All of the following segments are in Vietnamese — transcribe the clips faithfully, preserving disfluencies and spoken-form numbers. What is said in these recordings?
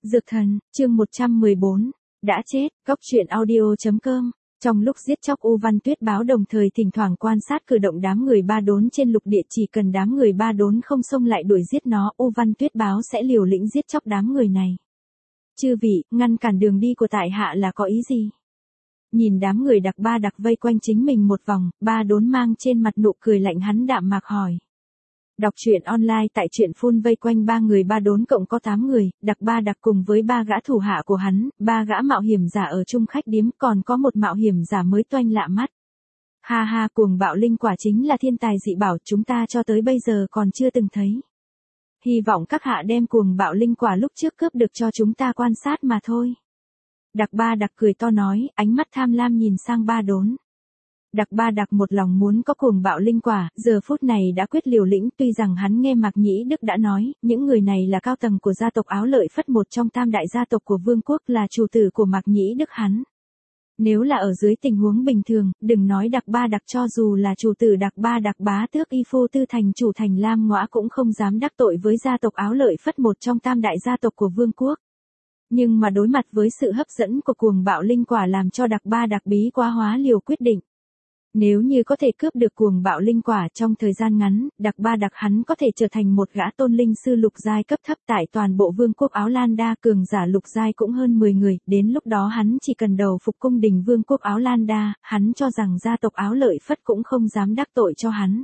Dược thần, chương một trăm mười bốn, đã chết, góc truyện audio.com. Trong lúc giết chóc U Văn Tuyết Báo đồng thời thỉnh thoảng quan sát cử động đám người ba đốn trên lục địa, chỉ cần đám người ba đốn không xông lại đuổi giết nó, U Văn Tuyết Báo sẽ liều lĩnh giết chóc đám người này. Chư vị, ngăn cản đường đi của tại hạ là có ý gì? Nhìn đám người đặc ba đặc vây quanh chính mình một vòng, ba đốn mang trên mặt nụ cười lạnh, hắn đạm mạc hỏi. Đọc truyện online tại truyện phun vây quanh ba người ba đốn cộng có tám người, đặc ba đặc cùng với ba gã thủ hạ của hắn, ba gã mạo hiểm giả ở chung khách điếm, còn có một mạo hiểm giả mới toanh lạ mắt. Ha ha, cuồng bạo linh quả chính là thiên tài dị bảo, chúng ta cho tới bây giờ còn chưa từng thấy. Hy vọng các hạ đem cuồng bạo linh quả lúc trước cướp được cho chúng ta quan sát mà thôi. Đặc ba đặc cười to nói, ánh mắt tham lam nhìn sang ba đốn. Đặc ba đặc một lòng muốn có cuồng bạo linh quả, giờ phút này đã quyết liều lĩnh, tuy rằng hắn nghe Mạc Nhĩ Đức đã nói, những người này là cao tầng của gia tộc Áo Lợi Phất, một trong tam đại gia tộc của vương quốc, là chủ tử của Mạc Nhĩ Đức hắn. Nếu là ở dưới tình huống bình thường, đừng nói đặc ba đặc, cho dù là chủ tử đặc ba đặc bá tước Y Phu Tư thành chủ thành Lam Ngõa cũng không dám đắc tội với gia tộc Áo Lợi Phất, một trong tam đại gia tộc của vương quốc. Nhưng mà đối mặt với sự hấp dẫn của cuồng bạo linh quả làm cho đặc ba đặc bí quá hóa liều quyết định. Nếu như có thể cướp được cuồng bạo linh quả trong thời gian ngắn, đặc ba đặc hắn có thể trở thành một gã tôn linh sư lục giai cấp thấp tại toàn bộ vương quốc Áo Lan Đa, cường giả lục giai cũng hơn mười người, đến lúc đó hắn chỉ cần đầu phục cung đình vương quốc Áo Lan Đa, hắn cho rằng gia tộc Áo Lợi Phất cũng không dám đắc tội cho hắn.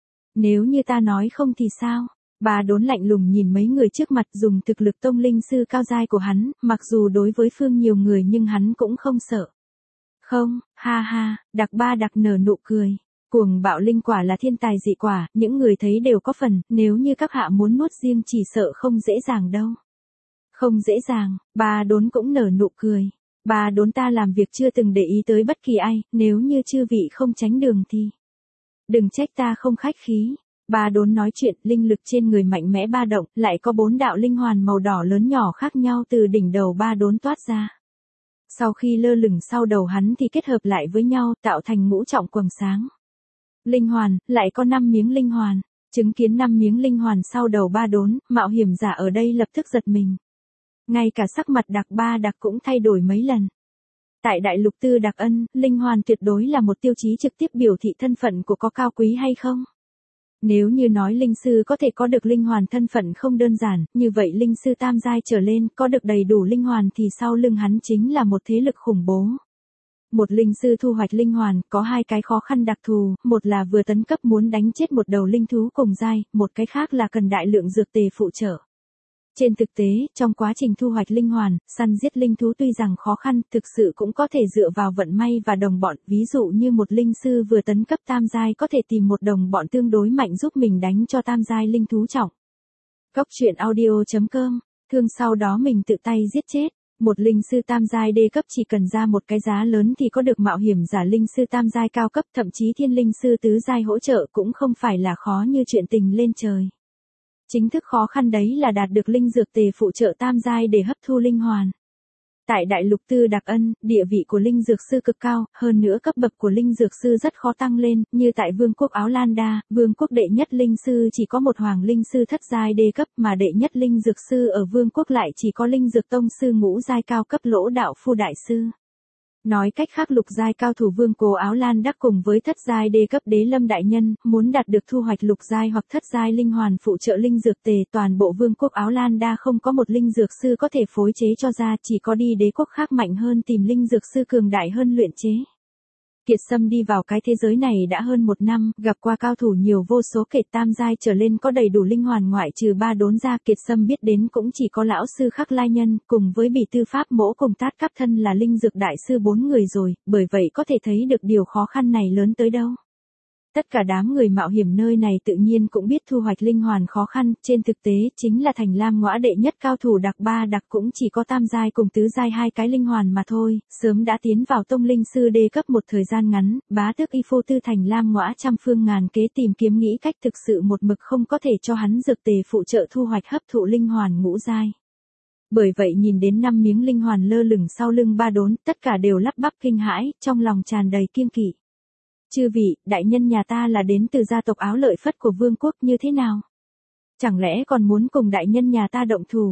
Nếu như ta nói không thì sao? Bà đốn lạnh lùng nhìn mấy người trước mặt, dùng thực lực tôn linh sư cao giai của hắn, mặc dù đối với phương nhiều người nhưng hắn cũng không sợ. Không, ha ha, đặc ba đặc nở nụ cười. Cuồng bạo linh quả là thiên tài dị quả, những người thấy đều có phần, nếu như các hạ muốn nuốt riêng chỉ sợ không dễ dàng đâu. Không dễ dàng, ba đốn cũng nở nụ cười. Ba đốn ta làm việc chưa từng để ý tới bất kỳ ai, nếu như chư vị không tránh đường thì đừng trách ta không khách khí. Ba đốn nói chuyện, linh lực trên người mạnh mẽ ba động, lại có bốn đạo linh hoàn màu đỏ lớn nhỏ khác nhau từ đỉnh đầu ba đốn toát ra. Sau khi lơ lửng sau đầu hắn thì kết hợp lại với nhau, tạo thành ngũ trọng quầng sáng. Linh hoàn, lại có năm miếng linh hoàn. Chứng kiến năm miếng linh hoàn sau đầu ba đốn, mạo hiểm giả ở đây lập tức giật mình. Ngay cả sắc mặt đặc ba đặc cũng thay đổi mấy lần. Tại đại lục Tư Đặc Ân, linh hoàn tuyệt đối là một tiêu chí trực tiếp biểu thị thân phận của có cao quý hay không. Nếu như nói linh sư có thể có được linh hoàn thân phận không đơn giản, như vậy linh sư tam giai trở lên có được đầy đủ linh hoàn thì sau lưng hắn chính là một thế lực khủng bố. Một linh sư thu hoạch linh hoàn có hai cái khó khăn đặc thù, một là vừa tấn cấp muốn đánh chết một đầu linh thú cùng giai, một cái khác là cần đại lượng dược tề phụ trợ. Trên thực tế, trong quá trình thu hoạch linh hoàn, săn giết linh thú tuy rằng khó khăn, thực sự cũng có thể dựa vào vận may và đồng bọn, ví dụ như một linh sư vừa tấn cấp tam giai có thể tìm một đồng bọn tương đối mạnh giúp mình đánh cho tam giai linh thú trọng. Góc truyện audio.com, thương sau đó mình tự tay giết chết. Một linh sư tam giai đê cấp chỉ cần ra một cái giá lớn thì có được mạo hiểm giả linh sư tam giai cao cấp, thậm chí thiên linh sư tứ giai hỗ trợ cũng không phải là khó như chuyện tình lên trời. Chính thức khó khăn đấy là đạt được linh dược tề phụ trợ tam giai để hấp thu linh hoàn. Tại đại lục Tư Đặc Ân, địa vị của linh dược sư cực cao, hơn nữa cấp bậc của linh dược sư rất khó tăng lên, như tại vương quốc Áo Lan Đa, vương quốc đệ nhất linh sư chỉ có một hoàng linh sư thất giai đê cấp, mà đệ nhất linh dược sư ở vương quốc lại chỉ có linh dược tông sư ngũ giai cao cấp Lỗ Đạo Phu đại sư. Nói cách khác, lục giai cao thủ vương cố Áo Lan Đắc cùng với thất giai đê cấp Đế Lâm đại nhân, muốn đạt được thu hoạch lục giai hoặc thất giai linh hoàn phụ trợ linh dược tề, toàn bộ vương quốc Áo Lan Đa không có một linh dược sư có thể phối chế cho ra, chỉ có đi đế quốc khác mạnh hơn tìm linh dược sư cường đại hơn luyện chế. Kiệt Sâm đi vào cái thế giới này đã hơn một năm, gặp qua cao thủ nhiều vô số kể, tam giai trở lên có đầy đủ linh hoàn ngoại trừ ba đốn ra, Kiệt Sâm biết đến cũng chỉ có lão sư Khắc Lai Nhân, cùng với Bỉ Tư Pháp Mỗ cùng Tát Cáp Thân là linh dược đại sư bốn người rồi, bởi vậy có thể thấy được điều khó khăn này lớn tới đâu. Tất cả đám người mạo hiểm nơi này tự nhiên cũng biết thu hoạch linh hoàn khó khăn, trên thực tế chính là thành Lam Ngõa đệ nhất cao thủ đặc ba đặc cũng chỉ có tam giai cùng tứ giai hai cái linh hoàn mà thôi, sớm đã tiến vào tông linh sư đê cấp một thời gian ngắn, bá tước Y Phu Tư thành Lam Ngõa trăm phương ngàn kế tìm kiếm nghĩ cách thực sự một mực không có thể cho hắn dược tề phụ trợ thu hoạch hấp thụ linh hoàn ngũ giai. Bởi vậy nhìn đến năm miếng linh hoàn lơ lửng sau lưng ba đốn, tất cả đều lắp bắp kinh hãi, trong lòng tràn đầy kiêng kỵ. Chư vị, đại nhân nhà ta là đến từ gia tộc Áo Lợi Phất của vương quốc như thế nào? Chẳng lẽ còn muốn cùng đại nhân nhà ta động thủ?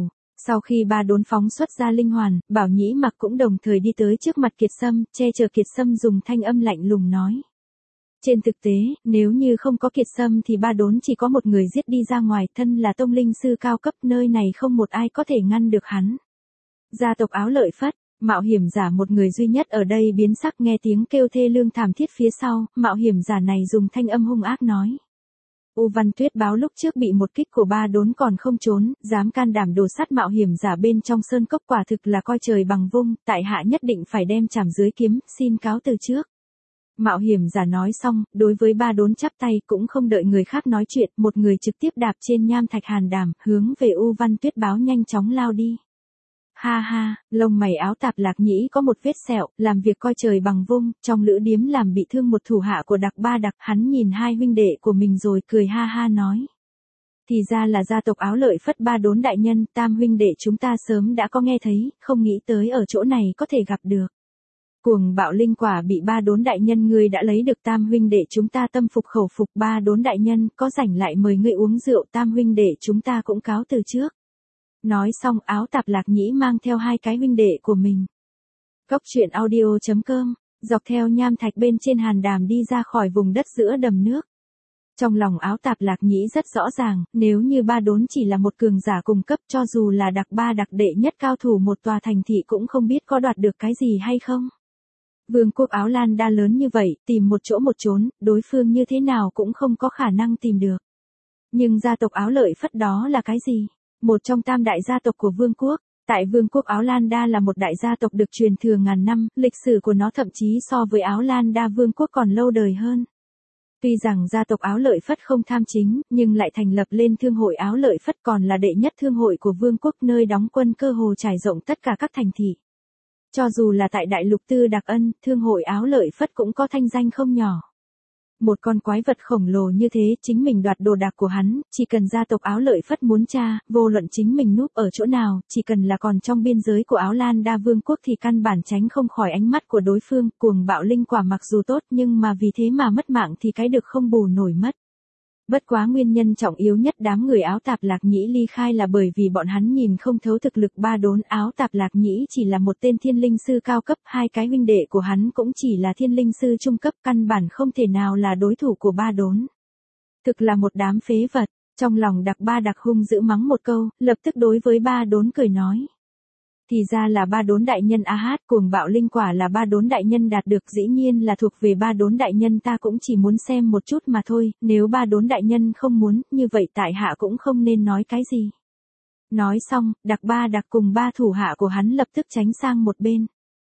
Sau khi ba đốn phóng xuất ra linh hoàn, Bảo Nhĩ Mặc cũng đồng thời đi tới trước mặt Kiệt Sâm, che chở Kiệt Sâm dùng thanh âm lạnh lùng nói. Trên thực tế, nếu như không có Kiệt Sâm thì ba đốn chỉ có một người giết đi ra ngoài, thân là tông linh sư cao cấp, nơi này không một ai có thể ngăn được hắn. Gia tộc Áo Lợi Phất, mạo hiểm giả một người duy nhất ở đây biến sắc nghe tiếng kêu thê lương thảm thiết phía sau, mạo hiểm giả này dùng thanh âm hung ác nói. U Văn Tuyết Báo lúc trước bị một kích của ba đốn còn không trốn, dám can đảm đổ sát mạo hiểm giả bên trong sơn cốc, quả thực là coi trời bằng vung, tại hạ nhất định phải đem chảm dưới kiếm, xin cáo từ trước. Mạo hiểm giả nói xong, đối với ba đốn chắp tay, cũng không đợi người khác nói chuyện, một người trực tiếp đạp trên nham thạch hàn đàm, hướng về U Văn Tuyết Báo nhanh chóng lao đi. Ha ha, lông mày Áo Tạp Lạc Nhĩ có một vết sẹo, làm việc coi trời bằng vung, trong lữ điếm làm bị thương một thủ hạ của Đặc Ba Đặc, hắn nhìn hai huynh đệ của mình rồi cười ha ha nói. Thì ra là gia tộc Áo Lợi Phất ba đốn đại nhân, tam huynh đệ chúng ta sớm đã có nghe thấy, không nghĩ tới ở chỗ này có thể gặp được. Cuồng bạo linh quả bị ba đốn đại nhân ngươi đã lấy được, tam huynh đệ chúng ta tâm phục khẩu phục, ba đốn đại nhân có rảnh lại mời ngươi uống rượu, tam huynh đệ chúng ta cũng cáo từ trước. Nói xong Áo Tạp Lạc Nhĩ mang theo hai cái huynh đệ của mình. Cốc truyện audio chấm com, dọc theo nham thạch bên trên hàn đàm đi ra khỏi vùng đất giữa đầm nước. Trong lòng Áo Tạp Lạc Nhĩ rất rõ ràng, nếu như ba đốn chỉ là một cường giả cùng cấp, cho dù là Đặc Ba Đặc đệ nhất cao thủ một tòa thành thị cũng không biết có đoạt được cái gì hay không. Vương quốc Áo Lan Đa lớn như vậy, tìm một chỗ một trốn, đối phương như thế nào cũng không có khả năng tìm được. Nhưng gia tộc Áo Lợi Phất đó là cái gì? Một trong tam đại gia tộc của vương quốc, tại vương quốc Áo Lan Đa là một đại gia tộc được truyền thừa ngàn năm, lịch sử của nó thậm chí so với Áo Lan Đa vương quốc còn lâu đời hơn. Tuy rằng gia tộc Áo Lợi Phất không tham chính, nhưng lại thành lập lên thương hội Áo Lợi Phất, còn là đệ nhất thương hội của vương quốc, nơi đóng quân cơ hồ trải rộng tất cả các thành thị. Cho dù là tại đại lục Tư Đặc Ân, thương hội Áo Lợi Phất cũng có thanh danh không nhỏ. Một con quái vật khổng lồ như thế, chính mình đoạt đồ đạc của hắn, chỉ cần gia tộc Áo Lợi Phất muốn tra, vô luận chính mình núp ở chỗ nào, chỉ cần là còn trong biên giới của Áo Lan Đa vương quốc thì căn bản tránh không khỏi ánh mắt của đối phương. Cuồng bạo linh quả mặc dù tốt nhưng mà vì thế mà mất mạng thì cái được không bù nổi mất. Bất quá nguyên nhân trọng yếu nhất đám người Áo Tạp Lạc Nhĩ ly khai là bởi vì bọn hắn nhìn không thấu thực lực ba đốn. Áo Tạp Lạc Nhĩ chỉ là một tên thiên linh sư cao cấp, hai cái huynh đệ của hắn cũng chỉ là thiên linh sư trung cấp, căn bản không thể nào là đối thủ của ba đốn. Thực là một đám phế vật. Trong lòng Đặc Ba Đặc hung dữ mắng một câu, lập tức đối với ba đốn cười nói. Thì ra là ba đốn đại nhân a hát, cuồng bạo linh quả là ba đốn đại nhân đạt được, dĩ nhiên là thuộc về ba đốn đại nhân, ta cũng chỉ muốn xem một chút mà thôi, nếu ba đốn đại nhân không muốn, như vậy tại hạ cũng không nên nói cái gì. Nói xong, Đặc Ba Đặc cùng ba thủ hạ của hắn lập tức tránh sang một bên.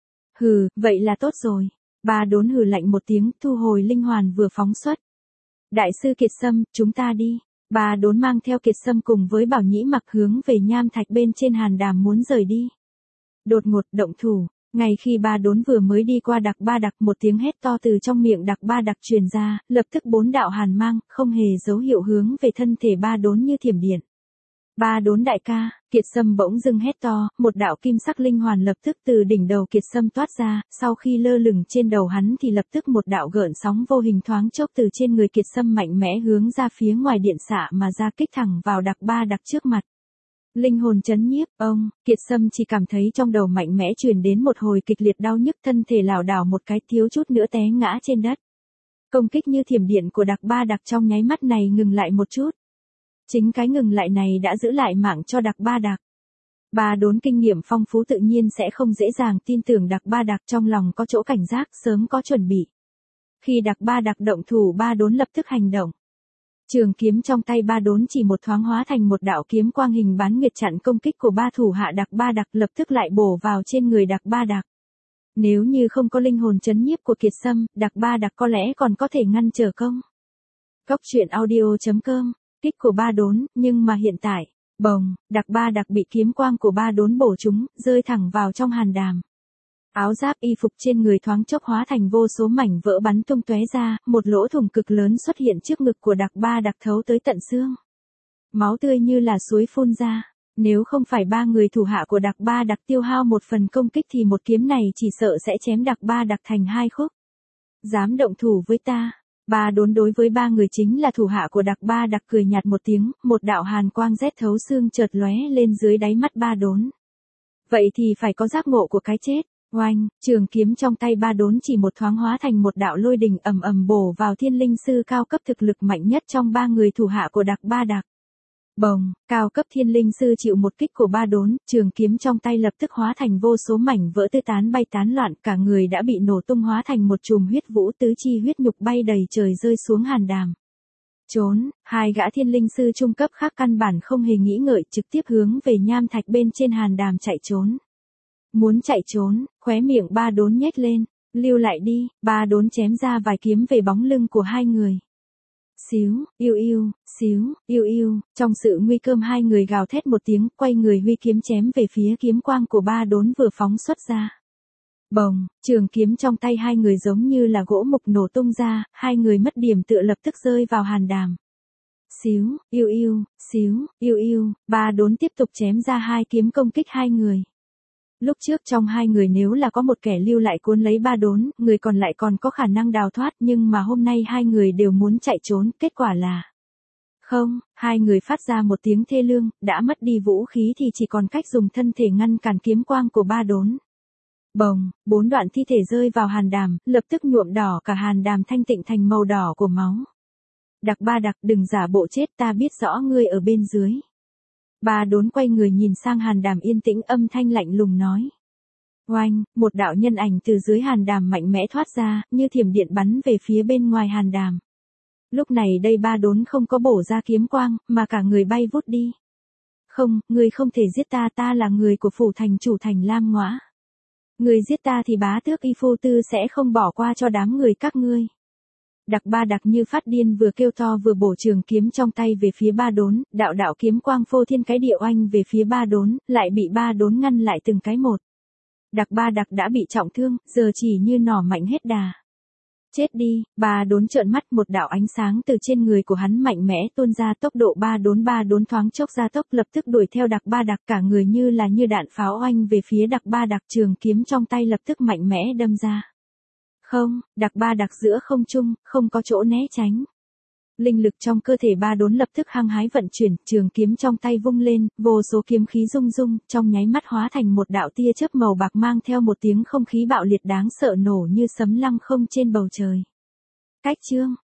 Hừ, vậy là tốt rồi. Ba đốn hừ lạnh một tiếng, thu hồi linh hoàn vừa phóng xuất. Đại sư Kiệt Sâm, chúng ta đi. Ba đốn mang theo Kiệt Sâm cùng với Bảo Nhĩ Mặc hướng về nham thạch bên trên hàn đàm muốn rời đi. Đột ngột động thủ, ngay khi ba đốn vừa mới đi qua Đặc Ba Đặc, một tiếng hét to từ trong miệng Đặc Ba Đặc truyền ra, lập tức bốn đạo hàn mang, không hề dấu hiệu hướng về thân thể ba đốn như thiểm điện. Ba đốn đại ca, Kiệt Sâm bỗng dưng hét to, một đạo kim sắc linh hoàn lập tức từ đỉnh đầu Kiệt Sâm toát ra, sau khi lơ lửng trên đầu hắn thì lập tức một đạo gợn sóng vô hình thoáng chốc từ trên người Kiệt Sâm mạnh mẽ hướng ra phía ngoài điện xạ mà ra, kích thẳng vào Đặc Ba Đặc trước mặt. Linh hồn chấn nhiếp, ông, Kiệt Sâm chỉ cảm thấy trong đầu mạnh mẽ truyền đến một hồi kịch liệt đau nhức, thân thể lảo đảo một cái, thiếu chút nữa té ngã trên đất. Công kích như thiểm điện của Đặc Ba Đặc trong nháy mắt này ngừng lại một chút. Chính cái ngừng lại này đã giữ lại mạng cho Đặc Ba Đặc. Ba đốn kinh nghiệm phong phú tự nhiên sẽ không dễ dàng tin tưởng Đặc Ba Đặc, trong lòng có chỗ cảnh giác, sớm có chuẩn bị. Khi Đặc Ba Đặc động thủ, ba đốn lập tức hành động. Trường kiếm trong tay ba đốn chỉ một thoáng hóa thành một đạo kiếm quang hình bán nguyệt chặn công kích của ba thủ hạ Đặc Ba Đặc, lập tức lại bổ vào trên người Đặc Ba Đặc. Nếu như không có linh hồn chấn nhiếp của Kiệt Sâm, Đặc Ba Đặc có lẽ còn có thể ngăn trở công. Cốc truyện audio chấm com, kích của ba đốn, nhưng mà hiện tại, bồng, Đặc Ba Đặc bị kiếm quang của ba đốn bổ trúng, rơi thẳng vào trong hàn đàm. Áo giáp y phục trên người thoáng chốc hóa thành vô số mảnh vỡ bắn tung tóe ra, một lỗ thủng cực lớn xuất hiện trước ngực của Đặc Ba Đặc thấu tới tận xương. Máu tươi như là suối phun ra, nếu không phải ba người thủ hạ của Đặc Ba Đặc tiêu hao một phần công kích thì một kiếm này chỉ sợ sẽ chém Đặc Ba Đặc thành hai khúc. Dám động thủ với ta, Ba đốn đối với ba người chính là thủ hạ của Đặc Ba Đặc cười nhạt một tiếng, một đạo hàn quang rét thấu xương chợt lóe lên dưới đáy mắt ba đốn. Vậy thì phải có giác ngộ của cái chết. Oanh, trường kiếm trong tay ba đốn chỉ một thoáng hóa thành một đạo lôi đình ầm ầm bổ vào thiên linh sư cao cấp thực lực mạnh nhất trong ba người thủ hạ của Đặc Ba Đặc. Bồng, cao cấp thiên linh sư chịu một kích của ba đốn, trường kiếm trong tay lập tức hóa thành vô số mảnh vỡ tứ tán bay tán loạn, cả người đã bị nổ tung hóa thành một chùm huyết vũ, tứ chi huyết nhục bay đầy trời rơi xuống hàn đàm. Trốn, hai gã thiên linh sư trung cấp khác căn bản không hề nghĩ ngợi, trực tiếp hướng về nham thạch bên trên hàn đàm chạy trốn. Muốn chạy trốn, khóe miệng ba đốn nhếch lên, lưu lại đi, ba đốn chém ra vài kiếm về bóng lưng của hai người. Xíu, yêu yêu, xíu, yêu yêu, trong sự nguy cơ hai người gào thét một tiếng, quay người huy kiếm chém về phía kiếm quang của ba đốn vừa phóng xuất ra. Bồng, trường kiếm trong tay hai người giống như là gỗ mục nổ tung ra, hai người mất điểm tựa lập tức rơi vào hàn đàm. Xíu, yêu yêu, xíu, yêu yêu, ba đốn tiếp tục chém ra hai kiếm công kích hai người. Lúc trước trong hai người nếu là có một kẻ lưu lại cuốn lấy ba đốn, người còn lại còn có khả năng đào thoát, nhưng mà hôm nay hai người đều muốn chạy trốn, kết quả là không, hai người phát ra một tiếng thê lương, đã mất đi vũ khí thì chỉ còn cách dùng thân thể ngăn cản kiếm quang của ba đốn. Bồng, bốn đoạn thi thể rơi vào hàn đàm, lập tức nhuộm đỏ cả hàn đàm thanh tịnh thành màu đỏ của máu. Đặc Ba Đặc, đừng giả bộ chết, ta biết rõ ngươi ở bên dưới. Ba đốn quay người nhìn sang hàn đàm yên tĩnh, âm thanh lạnh lùng nói. Oanh, một đạo nhân ảnh từ dưới hàn đàm mạnh mẽ thoát ra, như thiểm điện bắn về phía bên ngoài hàn đàm. Lúc này đây ba đốn không có bổ ra kiếm quang, mà cả người bay vút đi. Không, ngươi không thể giết ta, ta là người của phủ thành chủ thành Lam Ngõa. Ngươi giết ta thì bá tước Y Phu Tư sẽ không bỏ qua cho đám người các ngươi. Đặc Ba Đặc như phát điên vừa kêu to vừa bổ trường kiếm trong tay về phía ba đốn, đạo đạo kiếm quang phô thiên cái địa oanh về phía ba đốn, lại bị ba đốn ngăn lại từng cái một. Đặc Ba Đặc đã bị trọng thương, giờ chỉ như nỏ mạnh hết đà. Chết đi, ba đốn trợn mắt, một đạo ánh sáng từ trên người của hắn mạnh mẽ tuôn ra, tốc độ ba đốn ba đốn thoáng chốc ra tốc, lập tức đuổi theo Đặc Ba Đặc, cả người như là như đạn pháo oanh về phía Đặc Ba Đặc, trường kiếm trong tay lập tức mạnh mẽ đâm ra. Không, Đặc Ba Đặc giữa không trung, không có chỗ né tránh. Linh lực trong cơ thể ba đốn lập tức hăng hái vận chuyển, trường kiếm trong tay vung lên, vô số kiếm khí rung rung, trong nháy mắt hóa thành một đạo tia chớp màu bạc mang theo một tiếng không khí bạo liệt đáng sợ nổ như sấm lăng không trên bầu trời. Cách chương